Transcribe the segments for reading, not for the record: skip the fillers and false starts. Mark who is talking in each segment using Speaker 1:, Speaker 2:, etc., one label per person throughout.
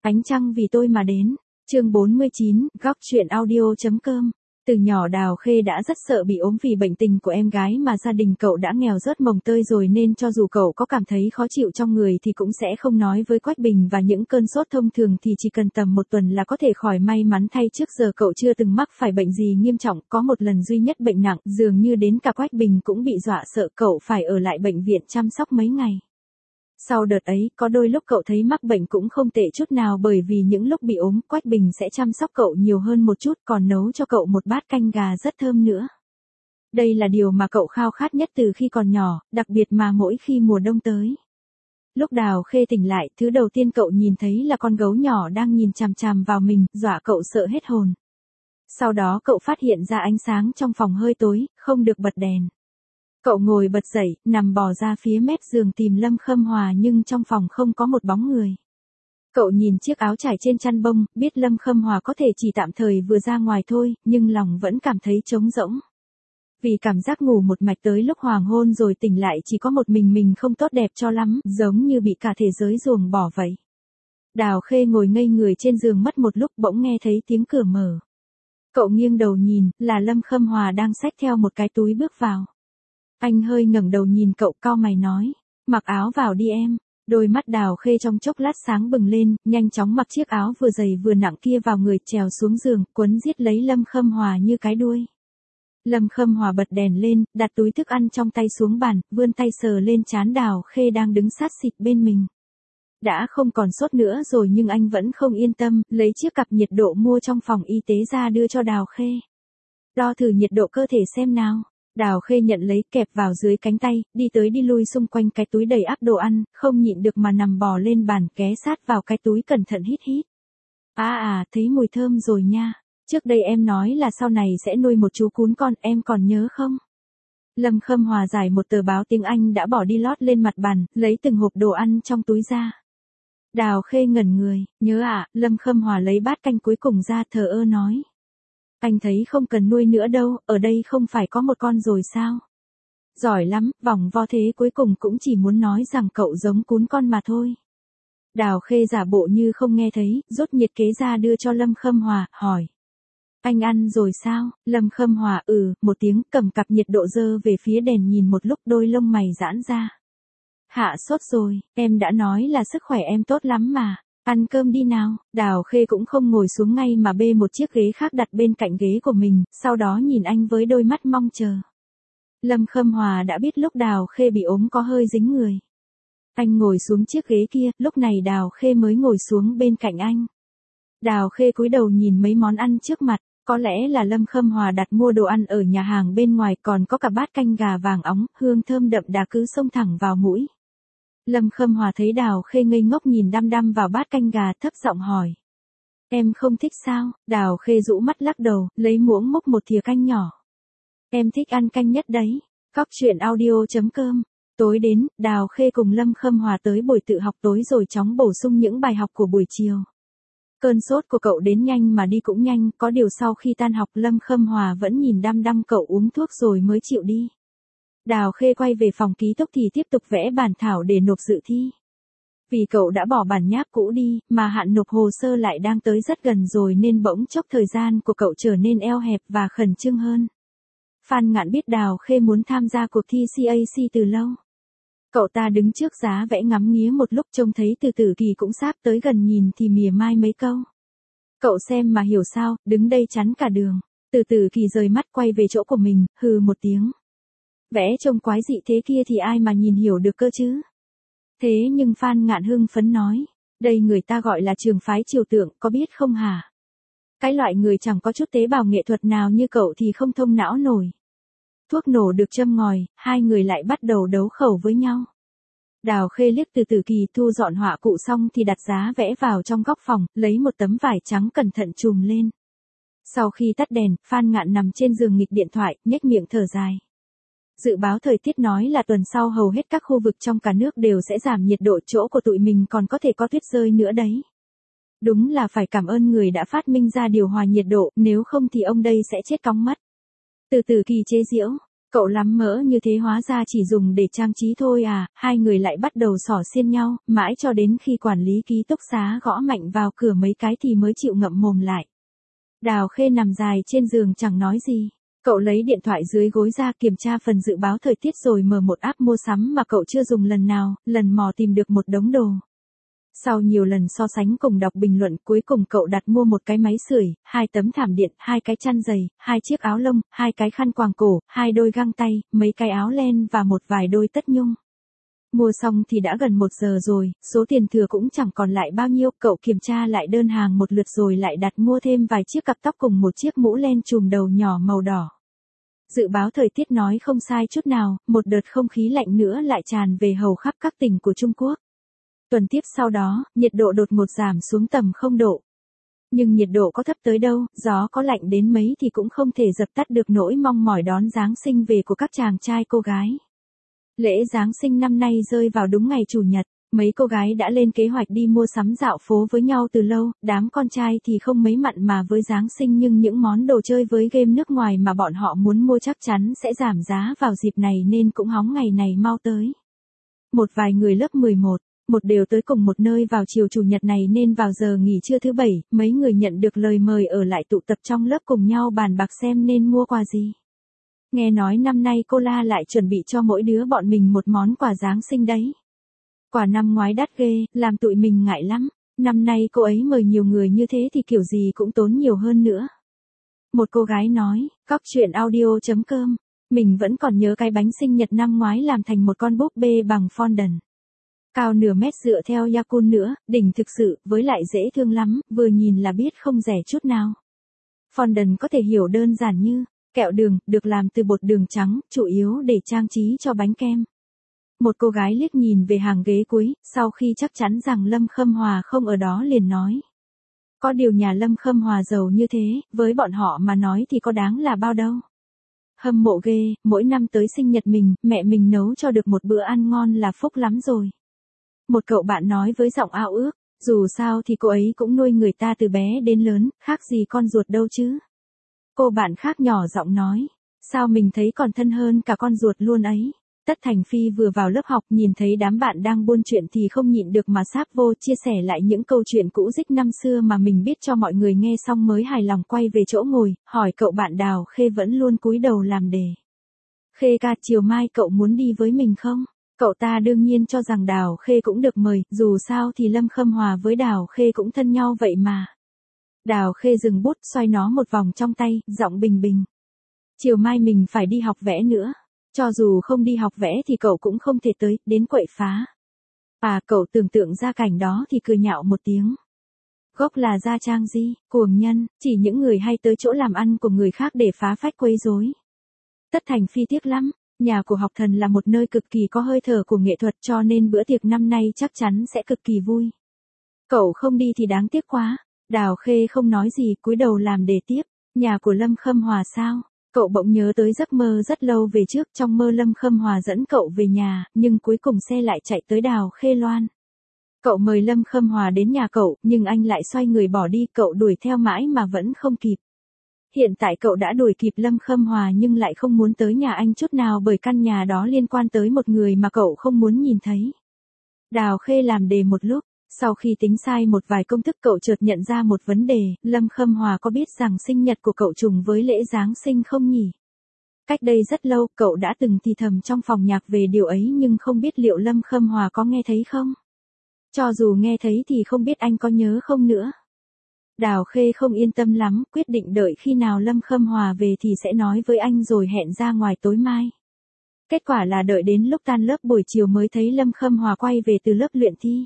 Speaker 1: Ánh trăng vì tôi mà đến. Chương 49, góc truyện audio.com. Từ nhỏ Đào Khê đã rất sợ bị ốm vì bệnh tình của em gái mà gia đình cậu đã nghèo rớt mồng tơi rồi, nên cho dù cậu có cảm thấy khó chịu trong người thì cũng sẽ không nói với Quách Bình, và những cơn sốt thông thường thì chỉ cần tầm một tuần là có thể khỏi. May mắn thay trước giờ cậu chưa từng mắc phải bệnh gì nghiêm trọng, có một lần duy nhất bệnh nặng, dường như đến cả Quách Bình cũng bị dọa sợ, cậu phải ở lại bệnh viện chăm sóc mấy ngày. Sau đợt ấy, có đôi lúc cậu thấy mắc bệnh cũng không tệ chút nào, bởi vì những lúc bị ốm, Quách Bình sẽ chăm sóc cậu nhiều hơn một chút, còn nấu cho cậu một bát canh gà rất thơm nữa. Đây là điều mà cậu khao khát nhất từ khi còn nhỏ, đặc biệt mà mỗi khi mùa đông tới. Lúc Đào Khê tỉnh lại, thứ đầu tiên cậu nhìn thấy là con gấu nhỏ đang nhìn chằm chằm vào mình, dọa cậu sợ hết hồn. Sau đó cậu phát hiện ra ánh sáng trong phòng hơi tối, không được bật đèn. Cậu ngồi bật dậy, nằm bò ra phía mép giường tìm Lâm Khâm Hòa, nhưng trong phòng không có một bóng người. Cậu nhìn chiếc áo trải trên chăn bông, biết Lâm Khâm Hòa có thể chỉ tạm thời vừa ra ngoài thôi, nhưng lòng vẫn cảm thấy trống rỗng. Vì cảm giác ngủ một mạch tới lúc hoàng hôn rồi tỉnh lại chỉ có một mình không tốt đẹp cho lắm, giống như bị cả thế giới ruồng bỏ vậy. Đào Khê ngồi ngây người trên giường mất một lúc, bỗng nghe thấy tiếng cửa mở. Cậu nghiêng đầu nhìn, là Lâm Khâm Hòa đang xách theo một cái túi bước vào. Anh hơi ngẩng đầu nhìn cậu, cau mày nói, mặc áo vào đi em. Đôi mắt Đào Khê trong chốc lát sáng bừng lên, nhanh chóng mặc chiếc áo vừa dày vừa nặng kia vào người, trèo xuống giường, quấn giết lấy Lâm Khâm Hòa như cái đuôi. Lâm Khâm Hòa bật đèn lên, đặt túi thức ăn trong tay xuống bàn, vươn tay sờ lên trán Đào Khê đang đứng sát xịt bên mình. Đã không còn sốt nữa rồi nhưng anh vẫn không yên tâm, lấy chiếc cặp nhiệt độ mua trong phòng y tế ra đưa cho Đào Khê. Đo thử nhiệt độ cơ thể xem nào. Đào Khê nhận lấy, kẹp vào dưới cánh tay, đi tới đi lui xung quanh cái túi đầy ắp đồ ăn, không nhịn được mà nằm bò lên bàn, ghé sát vào cái túi cẩn thận hít hít. Thấy mùi thơm rồi nha. Trước đây em nói là sau này sẽ nuôi một chú cún con, em còn nhớ không? Lâm Khâm Hòa giải một tờ báo tiếng Anh đã bỏ đi lót lên mặt bàn, lấy từng hộp đồ ăn trong túi ra. Đào Khê ngẩn người, nhớ Lâm Khâm Hòa lấy bát canh cuối cùng ra, thờ ơ nói. Anh thấy không cần nuôi nữa đâu, ở đây không phải có một con rồi sao? Giỏi lắm, vòng vo thế cuối cùng cũng chỉ muốn nói rằng cậu giống cún con mà thôi. Đào Khê giả bộ như không nghe thấy, rút nhiệt kế ra đưa cho Lâm Khâm Hòa, hỏi. Anh ăn rồi sao? Lâm Khâm Hòa một tiếng, cầm cặp nhiệt độ dơ về phía đèn nhìn một lúc, đôi lông mày giãn ra. Hạ sốt rồi, em đã nói là sức khỏe em tốt lắm mà. Ăn cơm đi nào. Đào Khê cũng không ngồi xuống ngay mà bê một chiếc ghế khác đặt bên cạnh ghế của mình, sau đó nhìn anh với đôi mắt mong chờ. Lâm Khâm Hòa đã biết lúc Đào Khê bị ốm có hơi dính người. Anh ngồi xuống chiếc ghế kia, lúc này Đào Khê mới ngồi xuống bên cạnh anh. Đào Khê cúi đầu nhìn mấy món ăn trước mặt, có lẽ là Lâm Khâm Hòa đặt mua đồ ăn ở nhà hàng bên ngoài, còn có cả bát canh gà vàng óng, hương thơm đậm đà cứ xông thẳng vào mũi. Lâm Khâm Hòa thấy Đào Khê ngây ngốc nhìn đăm đăm vào bát canh gà, thấp giọng hỏi. Em không thích sao? Đào Khê rũ mắt lắc đầu, lấy muỗng múc một thìa canh nhỏ. Em thích ăn canh nhất đấy. Góc truyện audio.com. Tối đến, Đào Khê cùng Lâm Khâm Hòa tới buổi tự học tối rồi chóng bổ sung những bài học của buổi chiều. Cơn sốt của cậu đến nhanh mà đi cũng nhanh, có điều sau khi tan học Lâm Khâm Hòa vẫn nhìn đăm đăm cậu uống thuốc rồi mới chịu đi. Đào Khê quay về phòng ký túc thì tiếp tục vẽ bản thảo để nộp dự thi. Vì cậu đã bỏ bản nháp cũ đi, mà hạn nộp hồ sơ lại đang tới rất gần rồi nên bỗng chốc thời gian của cậu trở nên eo hẹp và khẩn trương hơn. Phan Ngạn biết Đào Khê muốn tham gia cuộc thi CAC từ lâu. Cậu ta đứng trước giá vẽ ngắm nghía một lúc, trông thấy Từ Tử Kỳ cũng sắp tới gần, nhìn thì mỉa mai mấy câu. Cậu xem mà hiểu sao, đứng đây chắn cả đường. Từ Tử Kỳ rời mắt quay về chỗ của mình, hừ một tiếng. Vẽ trông quái dị thế kia thì ai mà nhìn hiểu được cơ chứ? Thế nhưng Phan Ngạn hưng phấn nói, đây người ta gọi là trường phái trừu tượng, có biết không hả? Cái loại người chẳng có chút tế bào nghệ thuật nào như cậu thì không thông não nổi. Thuốc nổ được châm ngòi, hai người lại bắt đầu đấu khẩu với nhau. Đào Khê liếc Từ Tử Kỳ, thu dọn họa cụ xong thì đặt giá vẽ vào trong góc phòng, lấy một tấm vải trắng cẩn thận trùm lên. Sau khi tắt đèn, Phan Ngạn nằm trên giường nghịch điện thoại, nhếch miệng thở dài. Dự báo thời tiết nói là tuần sau hầu hết các khu vực trong cả nước đều sẽ giảm nhiệt độ, chỗ của tụi mình còn có thể có tuyết rơi nữa đấy. Đúng là phải cảm ơn người đã phát minh ra điều hòa nhiệt độ, nếu không thì ông đây sẽ chết cóng mất. Từ Tử Kỳ chế giễu, Cậu lắm mỡ như thế hóa ra chỉ dùng để trang trí thôi à, hai người lại bắt đầu xỏ xiên nhau, mãi cho đến khi quản lý ký túc xá gõ mạnh vào cửa mấy cái thì mới chịu ngậm mồm lại. Đào Khê nằm dài trên giường chẳng nói gì. Cậu lấy điện thoại dưới gối ra kiểm tra phần dự báo thời tiết rồi mở một app mua sắm mà cậu chưa dùng lần nào, lần mò tìm được một đống đồ. Sau nhiều lần so sánh cùng đọc bình luận, cuối cùng cậu đặt mua một cái máy sưởi, 2 tấm thảm điện, 2 cái chăn giày, 2 chiếc áo lông, 2 cái khăn quàng cổ, 2 đôi găng tay, mấy cái áo len và một vài đôi tất nhung. Mua xong thì đã gần 1 giờ rồi, số tiền thừa cũng chẳng còn lại bao nhiêu, cậu kiểm tra lại đơn hàng một lượt rồi lại đặt mua thêm vài chiếc cặp tóc cùng một chiếc mũ len trùm đầu nhỏ màu đỏ. Dự báo thời tiết nói không sai chút nào, một đợt không khí lạnh nữa lại tràn về hầu khắp các tỉnh của Trung Quốc. Tuần tiếp sau đó, nhiệt độ đột ngột giảm xuống tầm 0 độ. Nhưng nhiệt độ có thấp tới đâu, gió có lạnh đến mấy thì cũng không thể dập tắt được nỗi mong mỏi đón Giáng sinh về của các chàng trai cô gái. Lễ Giáng sinh năm nay rơi vào đúng ngày Chủ nhật, mấy cô gái đã lên kế hoạch đi mua sắm dạo phố với nhau từ lâu, đám con trai thì không mấy mặn mà với Giáng sinh nhưng những món đồ chơi với game nước ngoài mà bọn họ muốn mua chắc chắn sẽ giảm giá vào dịp này nên cũng hóng ngày này mau tới. Một vài người lớp 11, một đều tới cùng một nơi vào chiều Chủ nhật này nên vào giờ nghỉ trưa thứ Bảy, mấy người nhận được lời mời ở lại tụ tập trong lớp cùng nhau bàn bạc xem nên mua quà gì. Nghe nói năm nay cô La lại chuẩn bị cho mỗi đứa bọn mình một món quà Giáng sinh đấy. Quà năm ngoái đắt ghê, làm tụi mình ngại lắm. Năm nay cô ấy mời nhiều người như thế thì kiểu gì cũng tốn nhiều hơn nữa. Một cô gái nói, Góc Chuyện Audio.com, mình vẫn còn nhớ cái bánh sinh nhật năm ngoái làm thành một con búp bê bằng fondant. Cao nửa mét dựa theo Yakun nữa, đỉnh thực sự, với lại dễ thương lắm, vừa nhìn là biết không rẻ chút nào. Fondant có thể hiểu đơn giản như kẹo đường, được làm từ bột đường trắng, chủ yếu để trang trí cho bánh kem. Một cô gái liếc nhìn về hàng ghế cuối, sau khi chắc chắn rằng Lâm Khâm Hòa không ở đó liền nói. Có điều nhà Lâm Khâm Hòa giàu như thế, với bọn họ mà nói thì có đáng là bao đâu. Hâm mộ ghê, mỗi năm tới sinh nhật mình, mẹ mình nấu cho được một bữa ăn ngon là phúc lắm rồi. Một cậu bạn nói với giọng ao ước, dù sao thì cô ấy cũng nuôi người ta từ bé đến lớn, khác gì con ruột đâu chứ. Cô bạn khác nhỏ giọng nói, sao mình thấy còn thân hơn cả con ruột luôn ấy. Tất Thành Phi vừa vào lớp học nhìn thấy đám bạn đang buôn chuyện thì không nhịn được mà sáp vô chia sẻ lại những câu chuyện cũ dích năm xưa mà mình biết cho mọi người nghe xong mới hài lòng quay về chỗ ngồi, hỏi cậu bạn Đào Khê vẫn luôn cúi đầu làm đề. Khê ca, chiều mai cậu muốn đi với mình không? Cậu ta đương nhiên cho rằng Đào Khê cũng được mời, dù sao thì Lâm Khâm Hòa với Đào Khê cũng thân nhau vậy mà. Đào Khê dừng bút xoay nó một vòng trong tay, giọng bình bình. Chiều mai mình phải đi học vẽ nữa. Cho dù không đi học vẽ thì cậu cũng không thể tới, đến quậy phá. À, cậu tưởng tượng ra cảnh đó thì cười nhạo một tiếng. Gốc là Gia Trang Di, cuồng nhân, chỉ những người hay tới chỗ làm ăn của người khác để phá phách quấy rối. Tất Thành Phi tiếc lắm, nhà của học thần là một nơi cực kỳ có hơi thở của nghệ thuật cho nên bữa tiệc năm nay chắc chắn sẽ cực kỳ vui. Cậu không đi thì đáng tiếc quá. Đào Khê không nói gì, cúi đầu làm đề tiếp. Nhà của Lâm Khâm Hòa sao? Cậu bỗng nhớ tới giấc mơ rất lâu về trước, trong mơ Lâm Khâm Hòa dẫn cậu về nhà, nhưng cuối cùng xe lại chạy tới Đào Khê Loan. Cậu mời Lâm Khâm Hòa đến nhà cậu, nhưng anh lại xoay người bỏ đi, cậu đuổi theo mãi mà vẫn không kịp. Hiện tại cậu đã đuổi kịp Lâm Khâm Hòa nhưng lại không muốn tới nhà anh chút nào bởi căn nhà đó liên quan tới một người mà cậu không muốn nhìn thấy. Đào Khê làm đề một lúc. Sau khi tính sai một vài công thức cậu chợt nhận ra một vấn đề, Lâm Khâm Hòa có biết rằng sinh nhật của cậu trùng với lễ Giáng sinh không nhỉ? Cách đây rất lâu, cậu đã từng thì thầm trong phòng nhạc về điều ấy nhưng không biết liệu Lâm Khâm Hòa có nghe thấy không? Cho dù nghe thấy thì không biết anh có nhớ không nữa. Đào Khê không yên tâm lắm, quyết định đợi khi nào Lâm Khâm Hòa về thì sẽ nói với anh rồi hẹn ra ngoài tối mai. Kết quả là đợi đến lúc tan lớp buổi chiều mới thấy Lâm Khâm Hòa quay về từ lớp luyện thi.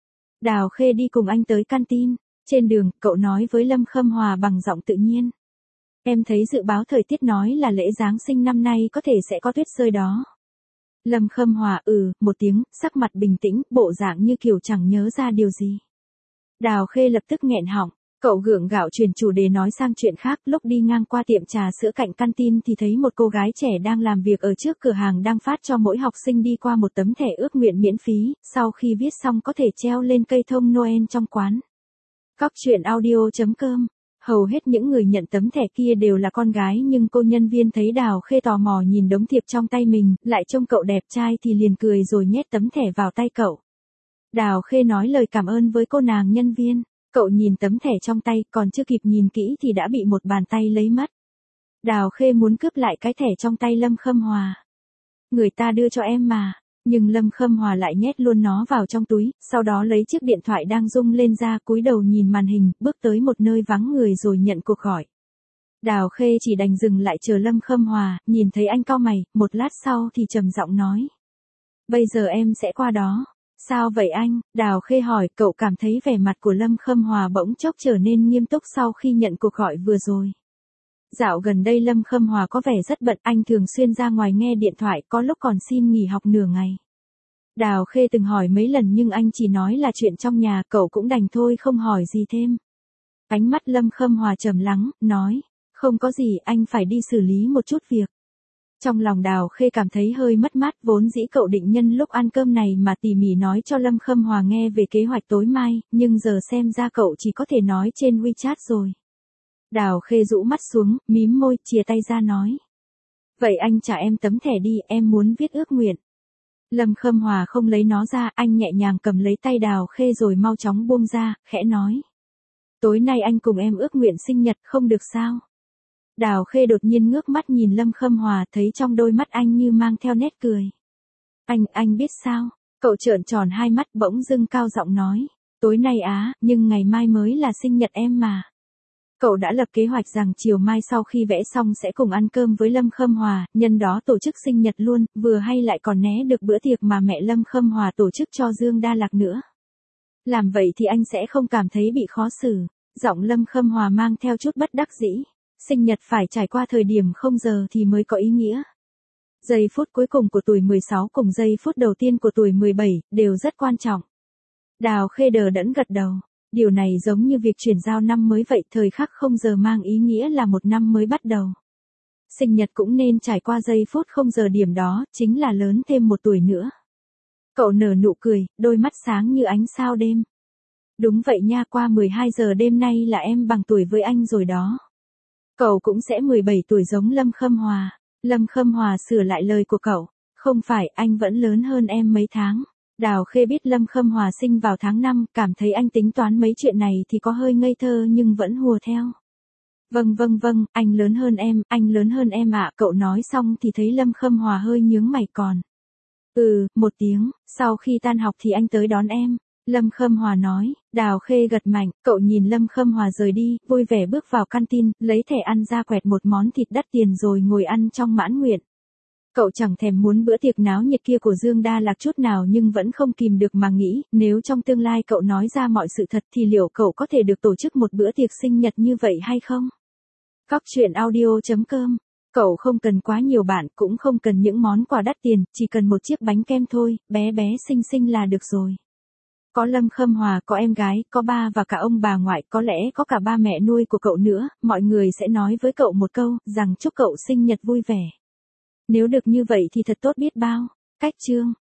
Speaker 1: Đào Khê đi cùng anh tới canteen, trên đường, cậu nói với Lâm Khâm Hòa bằng giọng tự nhiên. Em thấy dự báo thời tiết nói là lễ Giáng sinh năm nay có thể sẽ có tuyết rơi đó. Lâm Khâm Hòa một tiếng, sắc mặt bình tĩnh, bộ dạng như kiểu chẳng nhớ ra điều gì. Đào Khê lập tức nghẹn họng, cậu gượng gạo chuyển chủ đề nói sang chuyện khác, lúc đi ngang qua tiệm trà sữa cạnh canteen thì thấy một cô gái trẻ đang làm việc ở trước cửa hàng đang phát cho mỗi học sinh đi qua một tấm thẻ ước nguyện miễn phí, sau khi viết xong có thể treo lên cây thông Noel trong quán. Góc Chuyện Audio.com Hầu hết những người nhận tấm thẻ kia đều là con gái nhưng cô nhân viên thấy Đào Khê tò mò nhìn đống thiệp trong tay mình, lại trông cậu đẹp trai thì liền cười rồi nhét tấm thẻ vào tay cậu. Đào Khê nói lời cảm ơn với cô nàng nhân viên, cậu nhìn tấm thẻ trong tay còn chưa kịp nhìn kỹ thì đã bị một bàn tay lấy mất. Đào Khê muốn cướp lại cái thẻ trong tay Lâm Khâm Hòa. Người ta đưa cho em mà. Nhưng Lâm Khâm Hòa lại nhét luôn nó vào trong túi, sau đó lấy chiếc điện thoại đang rung lên ra cúi đầu nhìn màn hình, bước tới một nơi vắng người rồi nhận cuộc gọi. Đào Khê chỉ đành dừng lại chờ Lâm Khâm Hòa, nhìn thấy anh cau mày, một lát sau thì trầm giọng nói. Bây giờ em sẽ qua đó. Sao vậy anh? Đào Khê hỏi, cậu cảm thấy vẻ mặt của Lâm Khâm Hòa bỗng chốc trở nên nghiêm túc sau khi nhận cuộc gọi vừa rồi. Dạo gần đây Lâm Khâm Hòa có vẻ rất bận, anh thường xuyên ra ngoài nghe điện thoại, có lúc còn xin nghỉ học nửa ngày. Đào Khê từng hỏi mấy lần nhưng anh chỉ nói là chuyện trong nhà, cậu cũng đành thôi không hỏi gì thêm. Ánh mắt Lâm Khâm Hòa trầm lắng, nói, không có gì, anh phải đi xử lý một chút việc. Trong lòng Đào Khê cảm thấy hơi mất mát, vốn dĩ cậu định nhân lúc ăn cơm này mà tỉ mỉ nói cho Lâm Khâm Hòa nghe về kế hoạch tối mai, nhưng giờ xem ra cậu chỉ có thể nói trên WeChat rồi. Đào Khê rũ mắt xuống, mím môi, chìa tay ra nói. Vậy anh trả em tấm thẻ đi, em muốn viết ước nguyện. Lâm Khâm Hòa không lấy nó ra, anh nhẹ nhàng cầm lấy tay Đào Khê rồi mau chóng buông ra, khẽ nói. Tối nay anh cùng em ước nguyện sinh nhật không được sao? Đào Khê đột nhiên ngước mắt nhìn Lâm Khâm Hòa, thấy trong đôi mắt anh như mang theo nét cười. Anh biết sao? Cậu trợn tròn hai mắt bỗng dưng cao giọng nói. Tối nay á, nhưng ngày mai mới là sinh nhật em mà. Cậu đã lập kế hoạch rằng chiều mai sau khi vẽ xong sẽ cùng ăn cơm với Lâm Khâm Hòa, nhân đó tổ chức sinh nhật luôn, vừa hay lại còn né được bữa tiệc mà mẹ Lâm Khâm Hòa tổ chức cho Dương Đa Lạc nữa. Làm vậy thì anh sẽ không cảm thấy bị khó xử. Giọng Lâm Khâm Hòa mang theo chút bất đắc dĩ. Sinh nhật phải trải qua thời điểm không giờ thì mới có ý nghĩa. Giây phút cuối cùng của tuổi 16 cùng giây phút đầu tiên của tuổi 17, đều rất quan trọng. Đào Khê đờ đẫn gật đầu. Điều này giống như việc chuyển giao năm mới vậy, thời khắc không giờ mang ý nghĩa là một năm mới bắt đầu. Sinh nhật cũng nên trải qua giây phút không giờ điểm đó, chính là lớn thêm một tuổi nữa. Cậu nở nụ cười, đôi mắt sáng như ánh sao đêm. Đúng vậy nha, qua 12 giờ đêm nay là em bằng tuổi với anh rồi đó. Cậu cũng sẽ 17 tuổi giống Lâm Khâm Hòa. Lâm Khâm Hòa sửa lại lời của cậu. Không phải, anh vẫn lớn hơn em mấy tháng. Đào Khê biết Lâm Khâm Hòa sinh vào tháng 5, cảm thấy anh tính toán mấy chuyện này thì có hơi ngây thơ nhưng vẫn hùa theo. Vâng, anh lớn hơn em ạ. Cậu nói xong thì thấy Lâm Khâm Hòa hơi nhướng mày còn. Một tiếng, sau khi tan học thì anh tới đón em. Lâm Khâm Hòa nói. Đào Khê gật mạnh, cậu nhìn Lâm Khâm Hòa rời đi, vui vẻ bước vào canteen, lấy thẻ ăn ra quẹt một món thịt đắt tiền rồi ngồi ăn trong mãn nguyện. Cậu chẳng thèm muốn bữa tiệc náo nhiệt kia của Dương Đa Lạc chút nào nhưng vẫn không kìm được mà nghĩ, nếu trong tương lai cậu nói ra mọi sự thật thì liệu cậu có thể được tổ chức một bữa tiệc sinh nhật như vậy hay không? Góc truyện audio.com. Cậu không cần quá nhiều bạn, cũng không cần những món quà đắt tiền, chỉ cần một chiếc bánh kem thôi, bé bé xinh xinh là được rồi. Có Lâm Khâm Hòa, có em gái, có ba và cả ông bà ngoại, có lẽ có cả ba mẹ nuôi của cậu nữa, mọi người sẽ nói với cậu một câu, rằng chúc cậu sinh nhật vui vẻ. Nếu được như vậy thì thật tốt biết bao. Cách chương